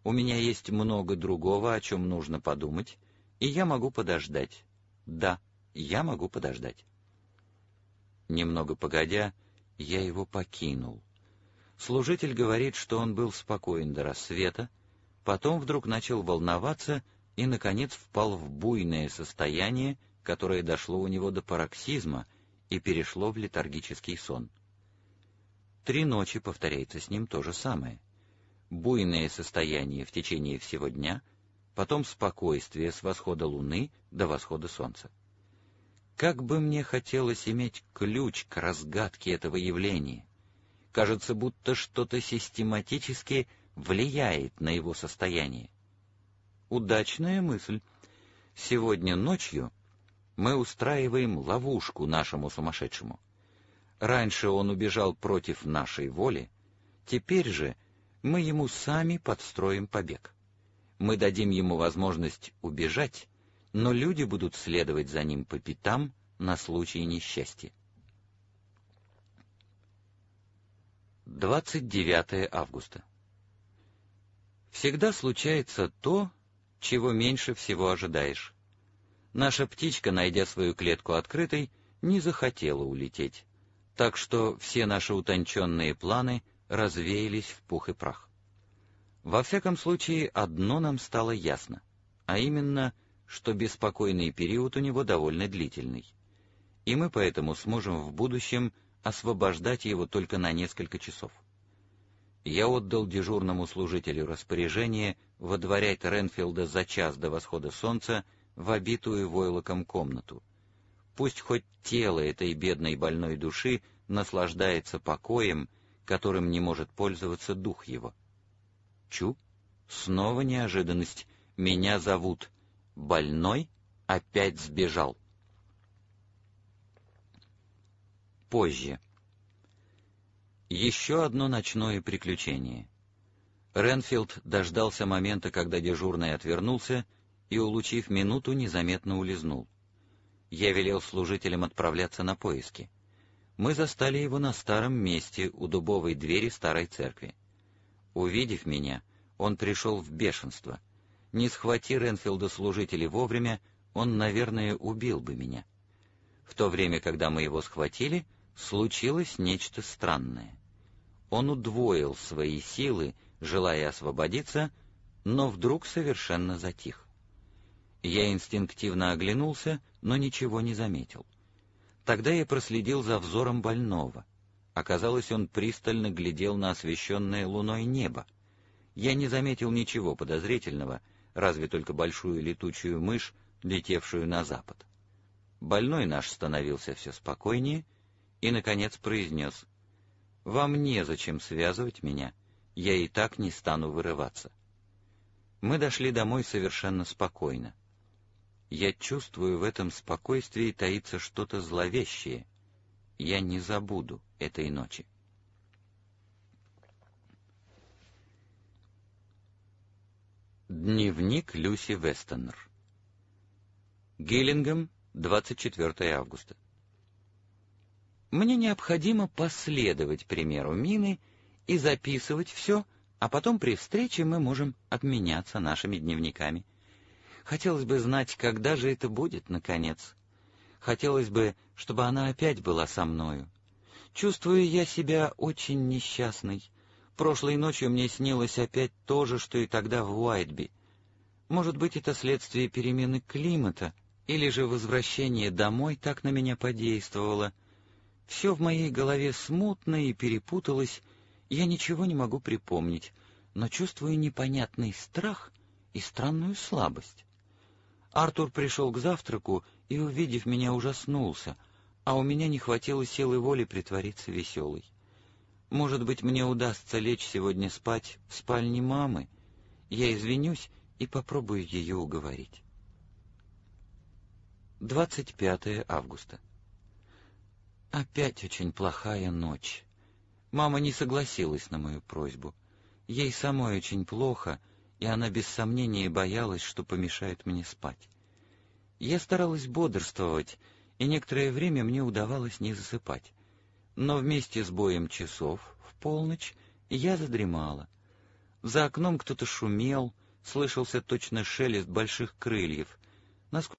У меня есть много другого, о чем нужно подумать, и я могу подождать. Да, я могу подождать. Немного погодя, я его покинул. Служитель говорит, что он был спокоен до рассвета, потом вдруг начал волноваться и, наконец, впал в буйное состояние, которое дошло у него до пароксизма и перешло в летаргический сон. 3 ночи повторяется с ним то же самое. Буйное состояние в течение всего дня, потом спокойствие с восхода луны до восхода солнца. Как бы мне хотелось иметь ключ к разгадке этого явления. Кажется, будто что-то систематически влияет на его состояние. Удачная мысль. Сегодня ночью мы устраиваем ловушку нашему сумасшедшему. Раньше он убежал против нашей воли, теперь же мы ему сами подстроим побег. Мы дадим ему возможность убежать, но люди будут следовать за ним по пятам на случай несчастья. 29 августа. Всегда случается то, чего меньше всего ожидаешь. Наша птичка, найдя свою клетку открытой, не захотела улететь, так что все наши утонченные планы развеялись в пух и прах. Во всяком случае, одно нам стало ясно, а именно, что беспокойный период у него довольно длительный, и мы поэтому сможем в будущем освобождать его только на несколько часов. Я отдал дежурному служителю распоряжение водворять Ренфилда за час до восхода солнца в обитую войлоком комнату. Пусть хоть тело этой бедной больной души наслаждается покоем, которым не может пользоваться дух его. Чу, снова неожиданность. Меня зовут. Больной опять сбежал. Позже. Еще одно ночное приключение. Ренфилд дождался момента, когда дежурный отвернулся, и, улучив минуту, незаметно улизнул. Я велел служителям отправляться на поиски. Мы застали его на старом месте у дубовой двери старой церкви. Увидев меня, он пришел в бешенство. Не схвати Ренфилда служители вовремя, он, наверное, убил бы меня. В то время, когда мы его схватили, случилось нечто странное. Он удвоил свои силы, желая освободиться, но вдруг совершенно затих. Я инстинктивно оглянулся, но ничего не заметил. Тогда я проследил за взором больного. Оказалось, он пристально глядел на освещенное луной небо. Я не заметил ничего подозрительного, разве только большую летучую мышь, летевшую на запад. Больной наш становился все спокойнее и, наконец, произнес: «Вам незачем связывать меня, я и так не стану вырываться». Мы дошли домой совершенно спокойно. Я чувствую, в этом спокойствии таится что-то зловещее. Я не забуду этой ночи. Дневник Люси Вестонер. Гиллингем, 24 августа. Мне необходимо последовать примеру Мины и записывать все, а потом при встрече мы можем обменяться нашими дневниками. Хотелось бы знать, когда же это будет, наконец. Хотелось бы, чтобы она опять была со мною. Чувствую я себя очень несчастной. Прошлой ночью мне снилось опять то же, что и тогда в Уайтби. Может быть, это следствие перемены климата, или же возвращение домой так на меня подействовало. Все в моей голове смутно и перепуталось, я ничего не могу припомнить, но чувствую непонятный страх и странную слабость. Артур пришел к завтраку и, увидев меня, ужаснулся, а у меня не хватило силы воли притвориться веселой. Может быть, мне удастся лечь сегодня спать в спальне мамы. Я извинюсь и попробую ее уговорить. 25 августа. Опять очень плохая ночь. Мама не согласилась на мою просьбу. Ей самой очень плохо, и она без сомнения боялась, что помешает мне спать. Я старалась бодрствовать, и некоторое время мне удавалось не засыпать. Но вместе с боем часов в полночь я задремала. За окном кто-то шумел, слышался точно шелест больших крыльев. Насколько